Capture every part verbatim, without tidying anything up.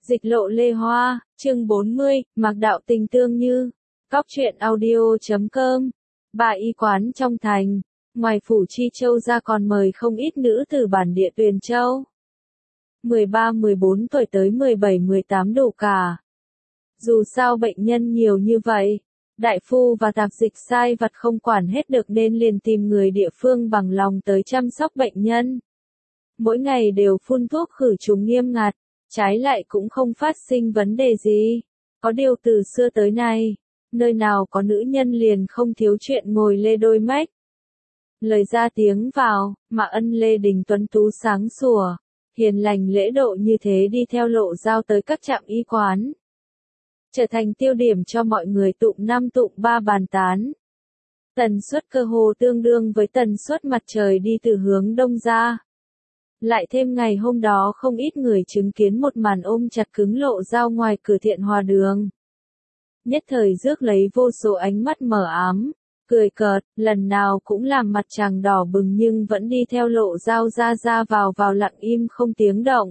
Dịch lộ Lê Hoa, chương bốn mươi, Mạc đạo tình tương như. Cóc truyện audio chấm com. Bà y quán trong thành, ngoài phủ Chi Châu ra còn mời không ít nữ từ bản địa Tuyền Châu. mười ba mười bốn tuổi tới mười bảy mười tám đủ cả. Dù sao bệnh nhân nhiều như vậy, đại phu và tạp dịch sai vặt không quản hết được nên liền tìm người địa phương bằng lòng tới chăm sóc bệnh nhân. Mỗi ngày đều phun thuốc khử trùng nghiêm ngặt, trái lại cũng không phát sinh vấn đề gì. Có điều từ xưa tới nay, nơi nào có nữ nhân liền không thiếu chuyện ngồi lê đôi mách. Lời ra tiếng vào, mà ân Lê Đình tuấn tú sáng sủa, hiền lành lễ độ như thế đi theo Lộ Dao tới các trạm y quán, trở thành tiêu điểm cho mọi người tụng năm tụng ba bàn tán. Tần suất cơ hồ tương đương với tần suất mặt trời đi từ hướng đông ra. Lại thêm ngày hôm đó không ít người chứng kiến một màn ôm chặt cứng Lộ Dao ngoài cửa Thiện Hòa đường. Nhất thời rước lấy vô số ánh mắt mờ ám, cười cợt, lần nào cũng làm mặt chàng đỏ bừng nhưng vẫn đi theo Lộ Dao ra ra vào vào lặng im không tiếng động.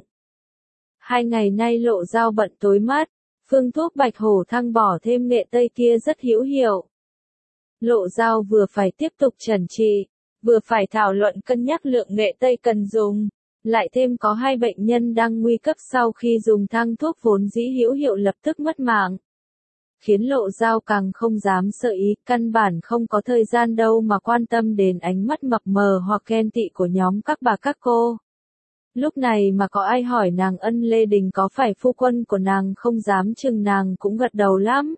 Hai ngày nay Lộ Dao bận tối mắt, phương thuốc bạch hổ thăng bỏ thêm nghệ tây kia rất hữu hiệu. Lộ Dao vừa phải tiếp tục chẩn trị, vừa phải thảo luận cân nhắc lượng nghệ tây cần dùng. Lại thêm có hai bệnh nhân đang nguy cấp sau khi dùng thang thuốc vốn dĩ hữu hiệu lập tức mất mạng. Khiến Lộ Dao càng không dám sợ ý, căn bản không có thời gian đâu mà quan tâm đến ánh mắt mập mờ hoặc ghen tị của nhóm các bà các cô. Lúc này mà có ai hỏi nàng ân Lê Đình có phải phu quân của nàng không dám chừng nàng cũng gật đầu lắm.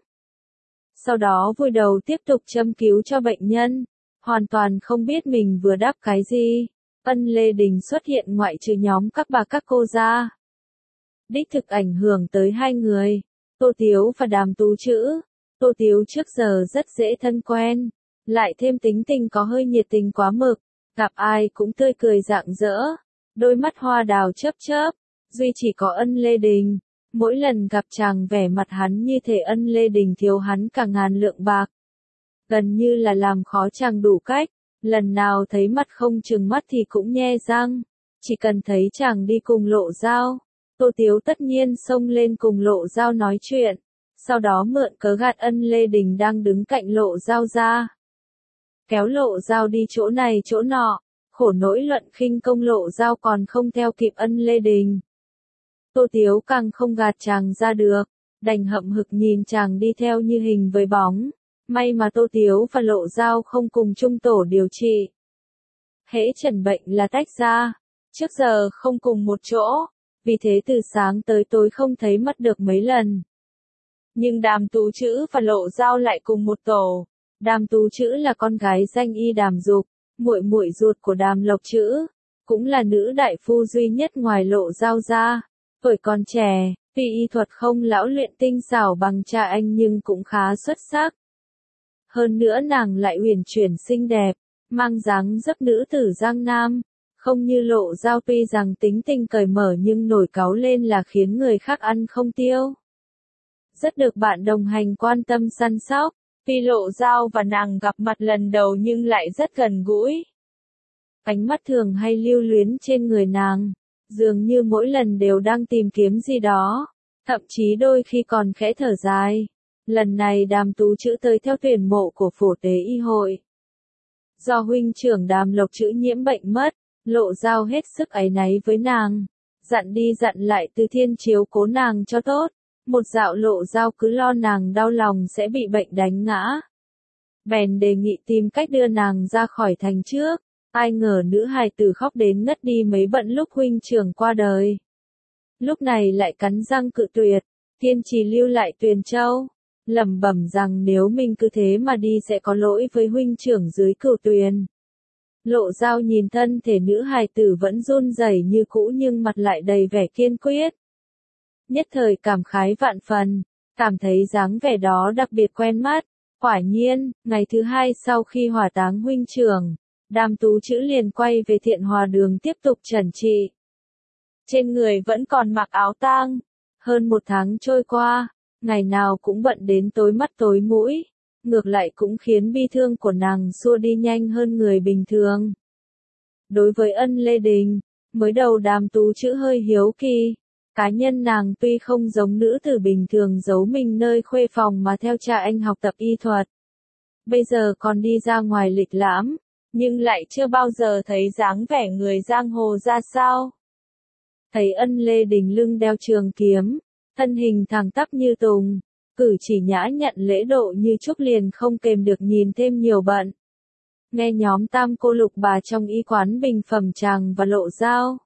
Sau đó vùi đầu tiếp tục châm cứu cho bệnh nhân, hoàn toàn không biết mình vừa đáp cái gì. Ân Lê Đình xuất hiện ngoại trừ nhóm các bà các cô ra. Đích thực ảnh hưởng tới hai người, Tô Tiếu và Đàm Tú Trữ. Tô Tiếu trước giờ rất dễ thân quen, lại thêm tính tình có hơi nhiệt tình quá mực, gặp ai cũng tươi cười rạng rỡ, đôi mắt hoa đào chớp chớp, duy chỉ có ân Lê Đình. Mỗi lần gặp chàng vẻ mặt hắn như thể ân Lê Đình thiếu hắn cả ngàn lượng bạc. Gần như là làm khó chàng đủ cách. Lần nào thấy mặt không trừng mắt thì cũng nhe răng, chỉ cần thấy chàng đi cùng Lộ Dao, Tô Tiếu tất nhiên xông lên cùng Lộ Dao nói chuyện, sau đó mượn cớ gạt ân Lê Đình đang đứng cạnh Lộ Dao ra. Kéo Lộ Dao đi chỗ này chỗ nọ, khổ nỗi luận khinh công Lộ Dao còn không theo kịp ân Lê Đình. Tô Tiếu càng không gạt chàng ra được, đành hậm hực nhìn chàng đi theo như hình với bóng. May mà Tô Tiếu và Lộ Dao không cùng chung tổ điều trị. Hễ chẩn bệnh là tách ra, trước giờ không cùng một chỗ, vì thế từ sáng tới tối không thấy mất được mấy lần. Nhưng Đàm Tú Trữ và Lộ Dao lại cùng một tổ. Đàm Tú Trữ là con gái danh y Đàm Dục, muội muội ruột của Đàm Lộc Trữ, cũng là nữ đại phu duy nhất ngoài Lộ Dao ra. Tuổi còn trẻ, tuy y thuật không lão luyện tinh xảo bằng cha anh nhưng cũng khá xuất sắc. Hơn nữa nàng lại uyển chuyển xinh đẹp, mang dáng dấp nữ tử Giang Nam, không như Lộ Dao tuy rằng tính tình cởi mở nhưng nổi cáu lên là khiến người khác ăn không tiêu. Rất được bạn đồng hành quan tâm săn sóc, tuy Lộ Dao và nàng gặp mặt lần đầu nhưng lại rất gần gũi. Ánh mắt thường hay lưu luyến trên người nàng, dường như mỗi lần đều đang tìm kiếm gì đó, thậm chí đôi khi còn khẽ thở dài. Lần này Đàm Tú Trữ tới theo tuyển mộ của phổ tế y hội. Do huynh trưởng Đàm Lộc Trữ nhiễm bệnh mất, Lộ Dao hết sức áy náy với nàng, dặn đi dặn lại Từ Thiên chiếu cố nàng cho tốt, một dạo Lộ Dao cứ lo nàng đau lòng sẽ bị bệnh đánh ngã. Bèn đề nghị tìm cách đưa nàng ra khỏi thành trước, ai ngờ nữ hài tử khóc đến ngất đi mấy bận lúc huynh trưởng qua đời. Lúc này lại cắn răng cự tuyệt, kiên trì lưu lại Tuyền Châu. Lẩm bẩm rằng nếu mình cứ thế mà đi sẽ có lỗi với huynh trưởng dưới Cửu Tuyền. Lộ Dao nhìn thân thể nữ hài tử vẫn run rẩy như cũ nhưng mặt lại đầy vẻ kiên quyết. Nhất thời cảm khái vạn phần, cảm thấy dáng vẻ đó đặc biệt quen mắt. Quả nhiên, ngày thứ hai sau khi hỏa táng huynh trưởng, Đàm Tú Trữ liền quay về Thiện Hòa đường tiếp tục chẩn trị. Trên người vẫn còn mặc áo tang. Hơn một tháng trôi qua, ngày nào cũng bận đến tối mắt tối mũi, ngược lại cũng khiến bi thương của nàng xua đi nhanh hơn người bình thường. Đối với ân Lê Đình, mới đầu Đàm Tú Trữ hơi hiếu kỳ, Cá nhân nàng tuy không giống nữ tử bình thường giấu mình nơi khuê phòng mà theo cha anh học tập y thuật. Bây giờ còn đi ra ngoài lịch lãm, nhưng lại chưa bao giờ thấy dáng vẻ người giang hồ ra sao. Thấy Ân Lê Đình lưng đeo trường kiếm, thân hình thẳng tắp như tùng, cử chỉ nhã nhặn lễ độ như trúc liền không kềm được nhìn thêm nhiều bận. Nghe nhóm tam cô lục bà trong y quán bình phẩm chàng và Lộ Dao.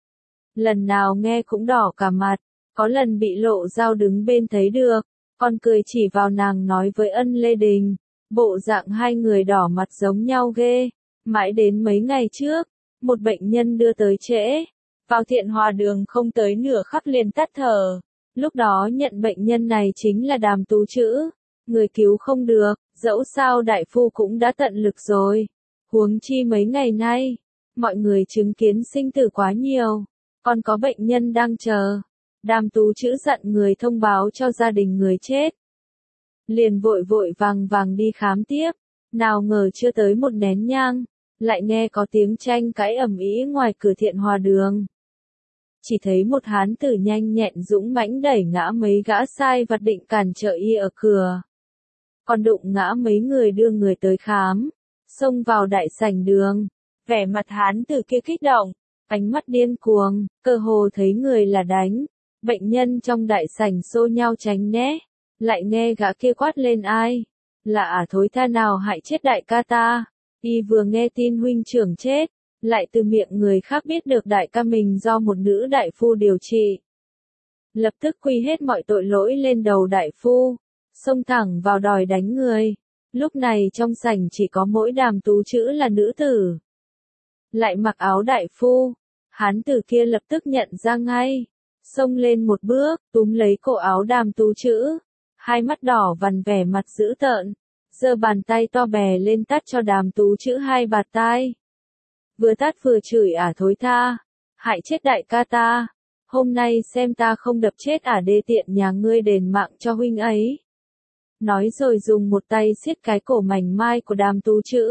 Lần nào nghe cũng đỏ cả mặt, có lần bị Lộ Dao đứng bên thấy được, còn cười chỉ vào nàng nói với Ân Lê Đình, bộ dạng hai người đỏ mặt giống nhau ghê. Mãi đến mấy ngày trước, một bệnh nhân đưa tới trễ, vào Thiện Hòa Đường không tới nửa khắc liền tắt thở. Lúc đó nhận bệnh nhân này chính là Đàm Tú Trữ, người cứu không được, dẫu sao đại phu cũng đã tận lực rồi. Huống chi mấy ngày nay, mọi người chứng kiến sinh tử quá nhiều, còn có bệnh nhân đang chờ. Đàm Tú Trữ giận người thông báo cho gia đình người chết. Liền vội vội vàng vàng đi khám tiếp, nào ngờ chưa tới một nén nhang, lại nghe có tiếng tranh cãi ầm ĩ ngoài cửa Thiện Hòa Đường. Chỉ thấy một hán tử nhanh nhẹn dũng mãnh đẩy ngã mấy gã sai vặt định cản trở y ở cửa. Còn đụng ngã mấy người đưa người tới khám, xông vào đại sảnh đường. Vẻ mặt hán tử kia kích động, ánh mắt điên cuồng, cơ hồ thấy người là đánh. Bệnh nhân trong đại sảnh xô nhau tránh né, lại nghe gã kia quát lên ai? Là ả thối tha nào hại chết đại ca ta? Y vừa nghe tin huynh trưởng chết, lại từ miệng người khác biết được đại ca mình do một nữ đại phu điều trị. Lập tức quy hết mọi tội lỗi lên đầu đại phu, xông thẳng vào đòi đánh người. Lúc này trong sảnh chỉ có mỗi Đàm Tú Trữ là nữ tử. Lại mặc áo đại phu, hán tử kia lập tức nhận ra ngay, xông lên một bước, túm lấy cổ áo Đàm Tú Trữ, hai mắt đỏ vằn vẻ mặt dữ tợn, giơ bàn tay to bè lên tát cho Đàm Tú Trữ hai bạt tai. Vừa tát vừa chửi ả thối tha, hại chết đại ca ta, hôm nay xem ta không đập chết ả đê tiện nhà ngươi đền mạng cho huynh ấy. Nói rồi dùng một tay siết cái cổ mảnh mai của Đàm Tú Trữ.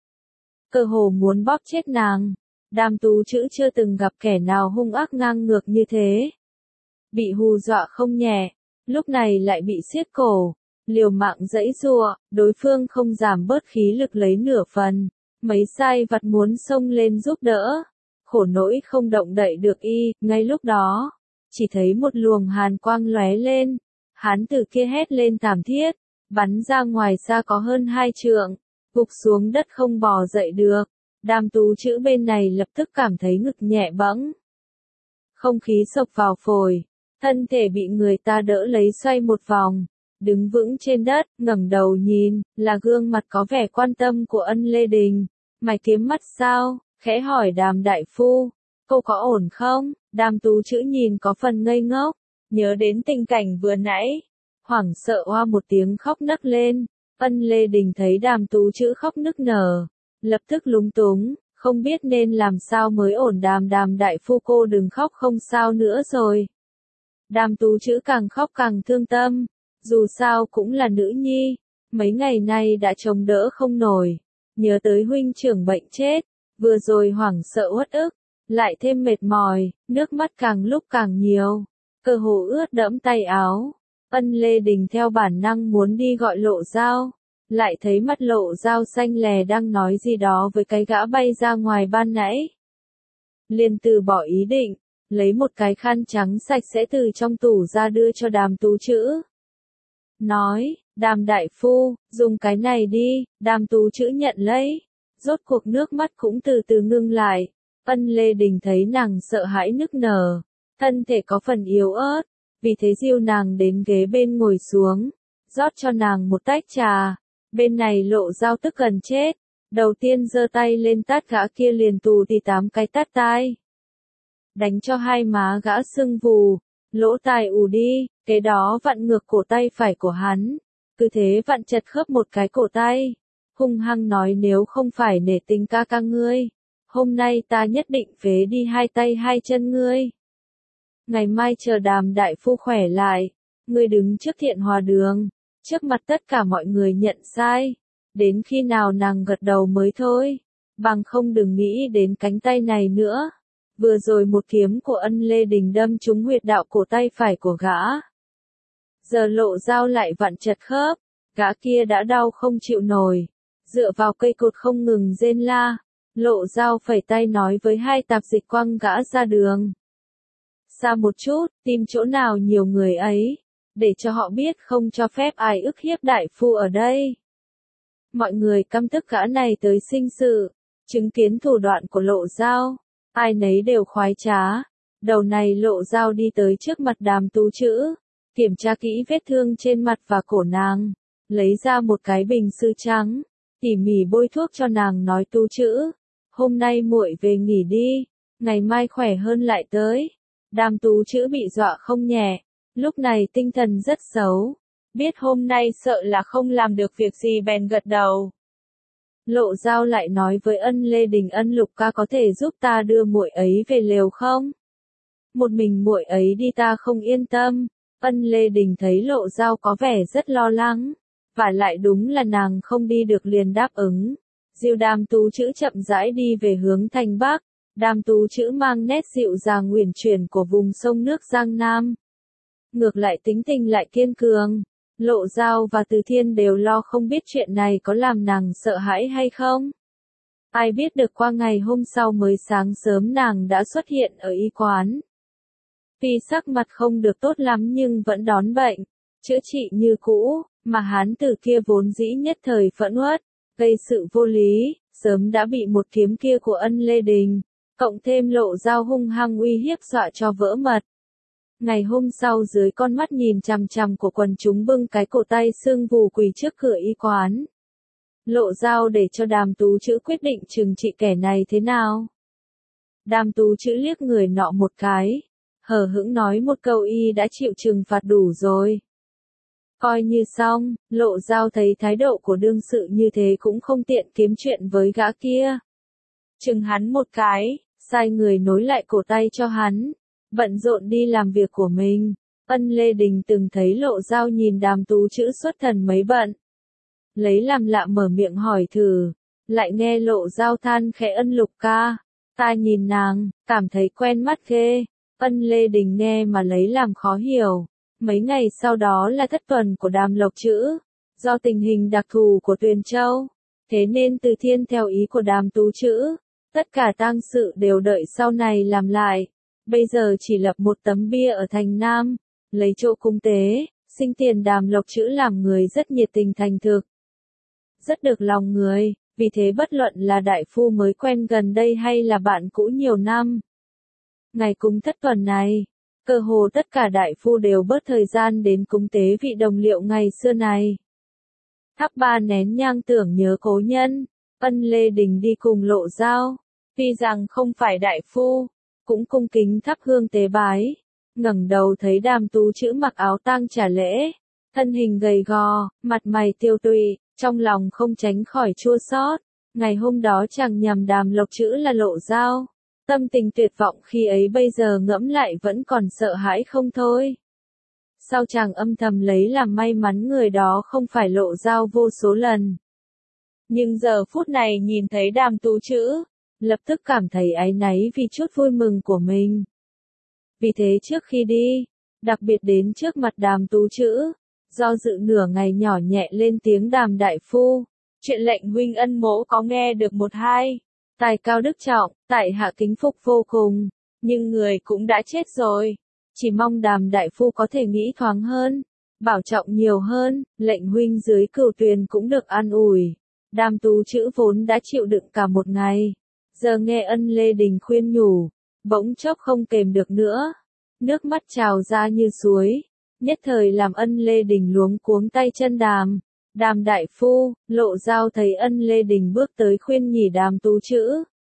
Cơ hồ muốn bóp chết nàng, Đàm Tú Trữ chưa từng gặp kẻ nào hung ác ngang ngược như thế. Bị hù dọa không nhẹ, lúc này lại bị siết cổ, liều mạng giãy giụa, đối phương không giảm bớt khí lực lấy nửa phần. Mấy sai vặt muốn xông lên giúp đỡ, khổ nỗi không động đậy được y. Ngay lúc đó, chỉ thấy một luồng hàn quang lóe lên, hán tử kia hét lên thảm thiết, bắn ra ngoài xa có hơn hai trượng, gục xuống đất không bò dậy được. Đàm Tú Trữ bên này lập tức cảm thấy ngực nhẹ bẫng, không khí xộc vào phổi, thân thể bị người ta đỡ lấy xoay một vòng, đứng vững trên đất, ngẩng đầu nhìn, là gương mặt có vẻ quan tâm của Ân Lê Đình. Mày kiếm mắt sao? Khẽ hỏi Đàm đại phu, cô có ổn không? Đàm Tú Trữ nhìn có phần ngây ngốc, nhớ đến tình cảnh vừa nãy, hoảng sợ oa một tiếng khóc nấc lên. Ân Lê Đình thấy Đàm Tú Trữ khóc nức nở, lập tức lúng túng, không biết nên làm sao mới ổn. Đàm Đàm đại phu cô đừng khóc, không sao nữa rồi. Đàm Tú Trữ càng khóc càng thương tâm, dù sao cũng là nữ nhi, mấy ngày nay đã chống đỡ không nổi, nhớ tới huynh trưởng bệnh chết, vừa rồi hoảng sợ uất ức, lại thêm mệt mỏi, nước mắt càng lúc càng nhiều, cơ hồ ướt đẫm tay áo. Ân Lê Đình theo bản năng muốn đi gọi Lộ Dao, lại thấy mắt Lộ Dao xanh lè đang nói gì đó với cái gã bay ra ngoài ban nãy. Liền từ bỏ ý định, lấy một cái khăn trắng sạch sẽ từ trong tủ ra đưa cho Đàm Tú Trữ. Nói, Đàm đại phu, dùng cái này đi. Đàm Tú Trữ nhận lấy, rốt cuộc nước mắt cũng từ từ ngưng lại. Ân Lê Đình thấy nàng sợ hãi nức nở, thân thể có phần yếu ớt, vì thế dìu nàng đến ghế bên ngồi xuống, rót cho nàng một tách trà. Bên này Lộ Dao tức gần chết, đầu tiên giơ tay lên tát gã kia liền tù tì tám cái tát tai, đánh cho hai má gã sưng vù, lỗ tai ù đi, kế đó vặn ngược cổ tay phải của hắn, cứ thế vặn chật khớp một cái cổ tay, hung hăng nói nếu không phải nể tình ca ca ngươi, hôm nay ta nhất định phế đi hai tay hai chân ngươi. Ngày mai chờ Đàm đại phu khỏe lại, ngươi đứng trước Thiện Hòa Đường, trước mặt tất cả mọi người nhận sai, đến khi nào nàng gật đầu mới thôi, bằng không đừng nghĩ đến cánh tay này nữa. Vừa rồi một kiếm của Ân Lê Đình đâm trúng huyệt đạo cổ tay phải của gã. Giờ Lộ Dao lại vặn chật khớp, gã kia đã đau không chịu nổi, dựa vào cây cột không ngừng rên la. Lộ Dao phẩy tay nói với hai tạp dịch quăng gã ra đường. Xa một chút, tìm chỗ nào nhiều người ấy, để cho họ biết không cho phép ai ức hiếp đại phu ở đây. Mọi người căm tức gã này tới sinh sự, chứng kiến thủ đoạn của Lộ Dao, ai nấy đều khoái trá. Đầu này Lộ Dao đi tới trước mặt Đàm Tú Trữ, kiểm tra kỹ vết thương trên mặt và cổ nàng, lấy ra một cái bình sứ trắng, tỉ mỉ bôi thuốc cho nàng nói: Tú Trữ, hôm nay muội về nghỉ đi, ngày mai khỏe hơn lại tới. Đàm Tú Trữ bị dọa không nhẹ, lúc này tinh thần rất xấu, biết hôm nay sợ là không làm được việc gì bèn gật đầu. Lộ Dao lại nói với Ân Lê Đình: Ân Lục ca có thể giúp ta đưa muội ấy về lều không? Một mình muội ấy đi ta không yên tâm. Ân Lê Đình thấy Lộ Dao có vẻ rất lo lắng, và lại đúng là nàng không đi được liền đáp ứng. Dìu Đàm Tú Trữ chậm rãi đi về hướng thành Bắc. Đàm Tú Trữ mang nét dịu dàng uyển chuyển của vùng sông nước Giang Nam. Ngược lại tính tình lại kiên cường. Lộ Dao và Từ Thiên đều lo không biết chuyện này có làm nàng sợ hãi hay không. Ai biết được qua ngày hôm sau mới sáng sớm nàng đã xuất hiện ở y quán. Tuy sắc mặt không được tốt lắm nhưng vẫn đón bệnh, chữa trị như cũ, mà hán tử kia vốn dĩ nhất thời phẫn uất, gây sự vô lý, sớm đã bị một kiếm kia của Ân Lê Đình, cộng thêm Lộ Dao hung hăng uy hiếp dọa cho vỡ mật. Ngày hôm sau dưới con mắt nhìn chằm chằm của quần chúng bưng cái cổ tay sưng vù quỳ trước cửa y quán. Lộ Dao để cho Đàm Tú Trữ quyết định trừng trị kẻ này thế nào. Đàm Tú Trữ liếc người nọ một cái, hờ hững nói một câu: y đã chịu trừng phạt đủ rồi. Coi như xong. Lộ Dao thấy thái độ của đương sự như thế cũng không tiện kiếm chuyện với gã kia. Chừng hắn một cái, sai người nối lại cổ tay cho hắn, bận rộn đi làm việc của mình. Ân Lê Đình từng thấy Lộ Dao nhìn Đàm Tú Trữ xuất thần mấy bận, lấy làm lạ mở miệng hỏi thử, lại nghe Lộ Dao than khẽ: Ân Lục ca, ta nhìn nàng, cảm thấy quen mắt ghê. Ân Lê Đình nghe mà lấy làm khó hiểu. Mấy ngày sau đó là thất tuần của Đàm Lộc Trữ, do tình hình đặc thù của Tuyền Châu, thế nên Từ Thiên theo ý của Đàm Tú Trữ, tất cả tang sự đều đợi sau này làm lại. Bây giờ chỉ lập một tấm bia ở thành Nam, lấy chỗ cúng tế, sinh tiền. Đàm Lộc Trữ làm người rất nhiệt tình thành thực, rất được lòng người, vì thế bất luận là đại phu mới quen gần đây hay là bạn cũ nhiều năm, ngày cúng thất tuần này, cơ hồ tất cả đại phu đều bớt thời gian đến cúng tế vị đồng liệu ngày xưa này. Thắp ba nén nhang tưởng nhớ cố nhân. Ân Lê Đình đi cùng Lộ Dao, tuy rằng không phải đại phu, cũng cung kính thắp hương tế bái. Ngẩng đầu thấy Đàm Tú Trữ mặc áo tang trả lễ, thân hình gầy gò, mặt mày tiêu tụy, trong lòng không tránh khỏi chua xót. Ngày hôm đó chàng nhầm Đàm Lộc Trữ là Lộ Dao. Tâm tình tuyệt vọng khi ấy bây giờ ngẫm lại vẫn còn sợ hãi không thôi. Sau chàng âm thầm lấy làm may mắn người đó không phải Lộ Dao vô số lần. Nhưng giờ phút này nhìn thấy Đàm Tú Trữ, lập tức cảm thấy áy náy vì chút vui mừng của mình. Vì thế trước khi đi, đặc biệt đến trước mặt Đàm Tú Trữ, do dự nửa ngày nhỏ nhẹ lên tiếng: Đàm đại phu, chuyện lệnh huynh ân mỗ có nghe được một hai. Tài cao đức trọng, tại hạ kính phục vô cùng, nhưng người cũng đã chết rồi. Chỉ mong Đàm đại phu có thể nghĩ thoáng hơn, bảo trọng nhiều hơn, lệnh huynh dưới cửu tuyền cũng được an ủi. Đàm Tú Trữ vốn đã chịu đựng cả một ngày, giờ nghe Ân Lê Đình khuyên nhủ, bỗng chốc không kềm được nữa, nước mắt trào ra như suối, nhất thời làm Ân Lê Đình luống cuống tay chân. Đàm, Đàm đại phu. Lộ Dao thấy Ân Lê Đình bước tới khuyên nhỉ Đàm Tú Trữ,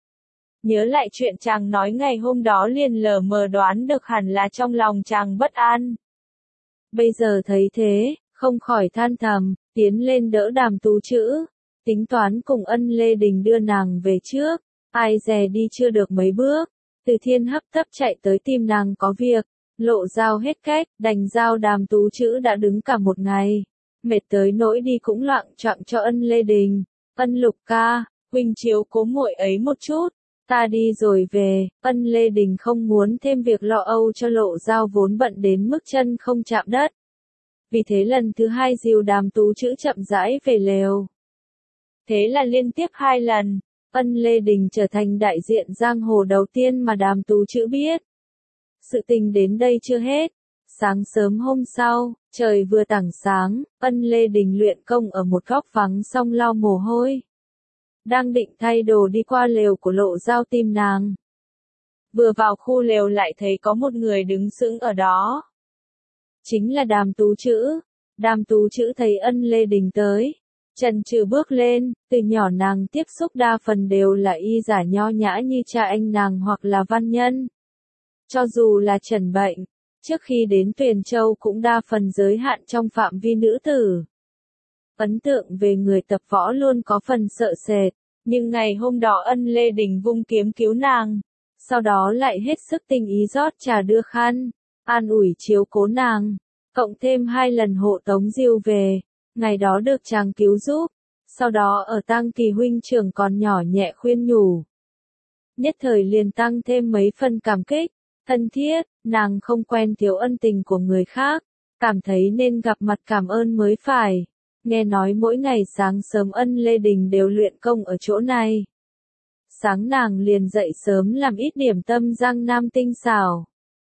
nhớ lại chuyện chàng nói ngày hôm đó liền lờ mờ đoán được hẳn là trong lòng chàng bất an. Bây giờ thấy thế, không khỏi than thầm, tiến lên đỡ Đàm Tú Trữ, tính toán cùng Ân Lê Đình đưa nàng về trước. Ai dè đi chưa được mấy bước, Từ Thiên hấp tấp chạy tới tìm nàng có việc. Lộ Dao hết cách, đành giao Đàm Tú Trữ đã đứng cả một ngày, mệt tới nỗi đi cũng loạng choạng cho Ân Lê Đình. Ân Lục ca, huynh chiếu cố muội ấy một chút, Ta đi rồi về, Ân Lê Đình không muốn thêm việc lo âu cho Lộ Dao vốn bận đến mức chân không chạm đất. Vì thế lần thứ hai dìu Đàm Tú Trữ chậm rãi về lều. Thế là liên tiếp hai lần, Ân Lê Đình trở thành đại diện giang hồ đầu tiên mà Đàm Tú Trữ biết. Sự tình đến đây chưa hết. Sáng sớm hôm sau, trời vừa tảng sáng, Ân Lê Đình luyện công ở một góc vắng xong lau mồ hôi. Đang định thay đồ đi qua lều của Lộ Dao tìm nàng. Vừa vào khu lều lại thấy có một người đứng sững ở đó. Chính là Đàm Tú Trữ. Đàm Tú Trữ thấy Ân Lê Đình tới. Chần chừ bước lên, từ nhỏ nàng tiếp xúc đa phần đều là y giả nho nhã như cha anh nàng hoặc là văn nhân. Cho dù là trần bệnh, trước khi đến Tuyền Châu cũng đa phần giới hạn trong phạm vi nữ tử. Ấn tượng về người tập võ luôn có phần sợ sệt, nhưng ngày hôm đó Ân Lê Đình vung kiếm cứu nàng, sau đó lại hết sức tình ý rót trà đưa khăn, an ủi chiếu cố nàng, cộng thêm hai lần hộ tống diêu về, ngày đó được chàng cứu giúp, sau đó ở tang kỳ huynh trưởng còn nhỏ nhẹ khuyên nhủ. Nhất thời liền tăng thêm mấy phần cảm kích, thân thiết, nàng không quen thiếu ân tình của người khác, cảm thấy nên gặp mặt cảm ơn mới phải. Nghe nói mỗi ngày sáng sớm Ân Lê Đình đều luyện công ở chỗ này. Sáng nàng liền dậy sớm làm ít điểm tâm giang nam tinh xảo.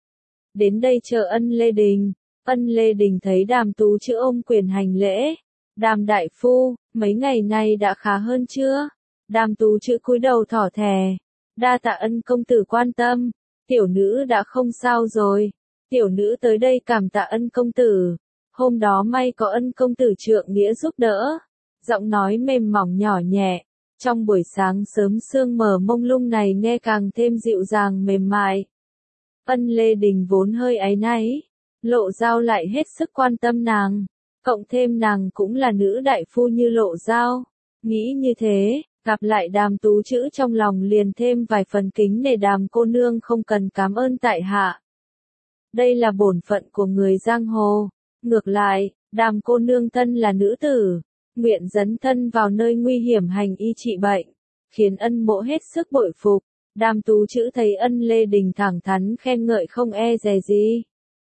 Đến đây chờ Ân Lê Đình, Ân Lê Đình thấy Đàm Tú Trữ ôm quyền hành lễ. Đàm đại phu, mấy ngày nay đã khá hơn chưa? Đàm Tú Trữ cúi đầu thỏ thẻ. Đa tạ Ân công tử quan tâm, tiểu nữ đã không sao rồi. Tiểu nữ tới đây cảm tạ Ân công tử. Hôm đó may có Ân công tử trượng nghĩa giúp đỡ. Giọng nói mềm mỏng nhỏ nhẹ. Trong buổi sáng sớm sương mờ mông lung này nghe càng thêm dịu dàng mềm mại. Ân Lê Đình vốn hơi áy náy. Lộ Dao lại hết sức quan tâm nàng. Cộng thêm nàng cũng là nữ đại phu như Lộ Dao. Nghĩ như thế, gặp lại Đàm Tú Trữ trong lòng liền thêm vài phần kính nể Đàm cô nương không cần cảm ơn tại hạ. Đây là bổn phận của người giang hồ. Ngược lại, Đàm cô nương thân là nữ tử, nguyện dấn thân vào nơi nguy hiểm hành y trị bệnh, khiến Ân mộ hết sức bội phục. Đàm Tú Trữ thấy Ân Lê Đình thẳng thắn khen ngợi không e dè gì.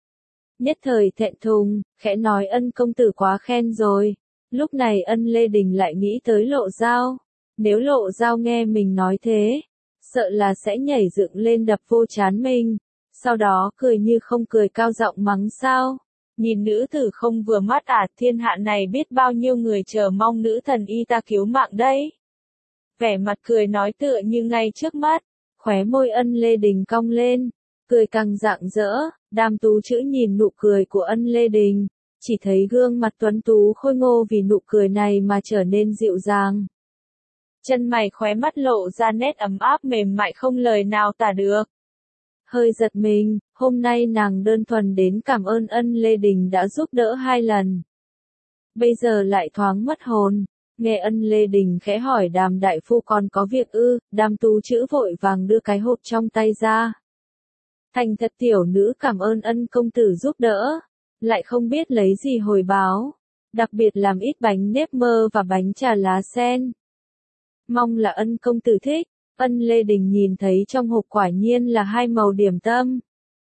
Nhất thời thẹn thùng, khẽ nói Ân công tử quá khen rồi. Lúc này Ân Lê Đình lại nghĩ tới Lộ Dao. Nếu Lộ Dao nghe mình nói thế, sợ là sẽ nhảy dựng lên đập vô trán mình, sau đó cười như không cười cao giọng mắng sao. Nhìn nữ tử không vừa mắt à, thiên hạ này biết bao nhiêu người chờ mong nữ thần y ta cứu mạng đấy. Vẻ mặt cười nói tựa như ngay trước mắt, khóe môi Ân Lê Đình cong lên, cười càng rạng rỡ. Đàm Tú Trữ nhìn nụ cười của Ân Lê Đình, chỉ thấy gương mặt tuấn tú khôi ngô vì nụ cười này mà trở nên dịu dàng. Chân mày khóe mắt lộ ra nét ấm áp mềm mại không lời nào tả được. Hơi giật mình, hôm nay nàng đơn thuần đến cảm ơn Ân Lê Đình đã giúp đỡ hai lần. Bây giờ lại thoáng mất hồn, nghe Ân Lê Đình khẽ hỏi Đàm đại phu còn có việc ư, Đàm Tú Trữ vội vàng đưa cái hộp trong tay ra. Thành thật tiểu nữ cảm ơn Ân công tử giúp đỡ, lại không biết lấy gì hồi báo, đặc biệt làm ít bánh nếp mơ và bánh trà lá sen. Mong là Ân công tử thích. Ân Lê Đình nhìn thấy trong hộp quả nhiên là hai màu điểm tâm.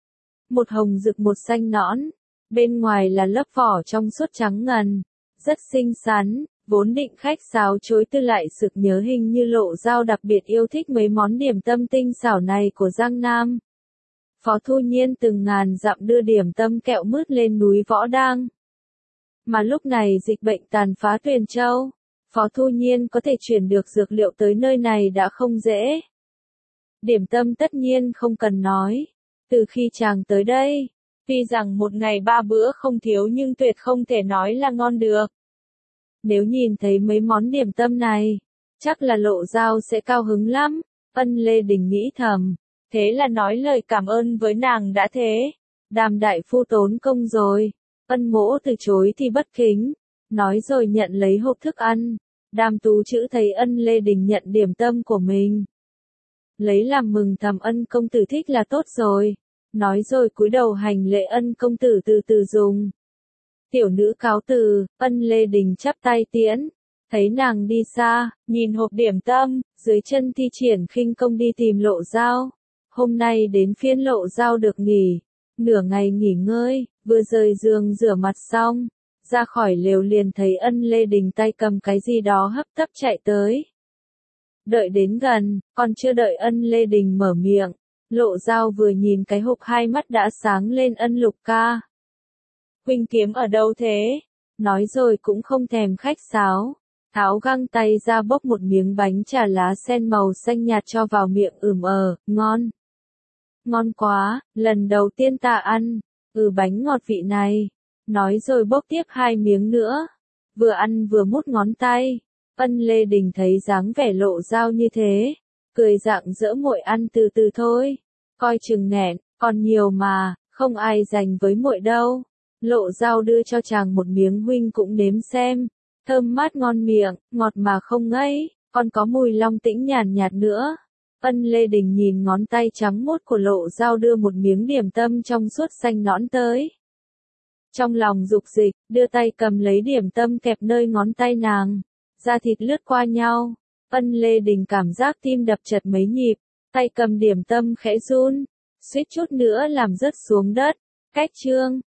Một hồng rực một xanh nõn, bên ngoài là lớp vỏ trong suốt trắng ngần, rất xinh xắn, vốn định khách sáo chối từ lại sực nhớ hình như Lộ Dao đặc biệt yêu thích mấy món điểm tâm tinh xảo này của Giang Nam. Phó Thu Nhiên từng ngàn dặm đưa điểm tâm kẹo mứt lên núi Võ Đang. Mà lúc này dịch bệnh tàn phá Tuyền Châu. Phó Thu Nhiên có thể chuyển được dược liệu tới nơi này đã không dễ. Điểm tâm tất nhiên không cần nói. Từ khi chàng tới đây, tuy rằng một ngày ba bữa không thiếu nhưng tuyệt không thể nói là ngon được. Nếu nhìn thấy mấy món điểm tâm này, chắc là Lộ Dao sẽ cao hứng lắm. Ân Lê Đình nghĩ thầm, thế là nói lời cảm ơn với nàng đã thế. Đàm đại phu tốn công rồi. Ân mỗ từ chối thì bất kính. Nói rồi nhận lấy hộp thức ăn. Đàm Tú Trữ thấy Ân Lê Đình nhận điểm tâm của mình. Lấy làm mừng thầm Ân công tử thích là tốt rồi. Nói rồi cúi đầu hành lễ Ân công tử từ từ dùng. Tiểu nữ cáo từ, Ân Lê Đình chắp tay tiễn. Thấy nàng đi xa, nhìn hộp điểm tâm, dưới chân thi triển khinh công đi tìm Lộ Dao. Hôm nay đến phiên Lộ Dao được nghỉ, nửa ngày nghỉ ngơi, vừa rời giường rửa mặt xong, ra khỏi lều liền thấy Ân Lê Đình tay cầm cái gì đó hấp tấp chạy tới. Đợi đến gần, còn chưa đợi Ân Lê Đình mở miệng, Lộ Dao vừa nhìn cái hộp hai mắt đã sáng lên. Ân Lục ca. Huynh kiếm ở đâu thế? Nói rồi cũng không thèm khách sáo. Tháo găng tay ra bốc một miếng bánh trà lá sen màu xanh nhạt cho vào miệng. Ừm ờ, ngon. Ngon quá, lần đầu tiên ta ăn. Ừ bánh ngọt vị này. Nói rồi bốc tiếp hai miếng nữa. Vừa ăn vừa mút ngón tay. Ân Lê Đình thấy dáng vẻ Lộ Dao như thế. Cười rạng rỡ muội ăn từ từ thôi. Coi chừng nghẹn, còn nhiều mà, không ai dành với muội đâu. Lộ Dao đưa cho chàng một miếng huynh cũng nếm xem. Thơm mát ngon miệng, ngọt mà không ngấy, còn có mùi long tĩnh nhàn nhạt nữa. Ân Lê Đình nhìn ngón tay trắng muốt của Lộ Dao đưa một miếng điểm tâm trong suốt xanh nõn tới. Trong lòng dục dịch, đưa tay cầm lấy điểm tâm kẹp nơi ngón tay nàng. Da thịt lướt qua nhau. Ân Lê Đình cảm giác tim đập chật mấy nhịp, tay cầm điểm tâm khẽ run, suýt chút nữa làm rớt xuống đất. Cách chương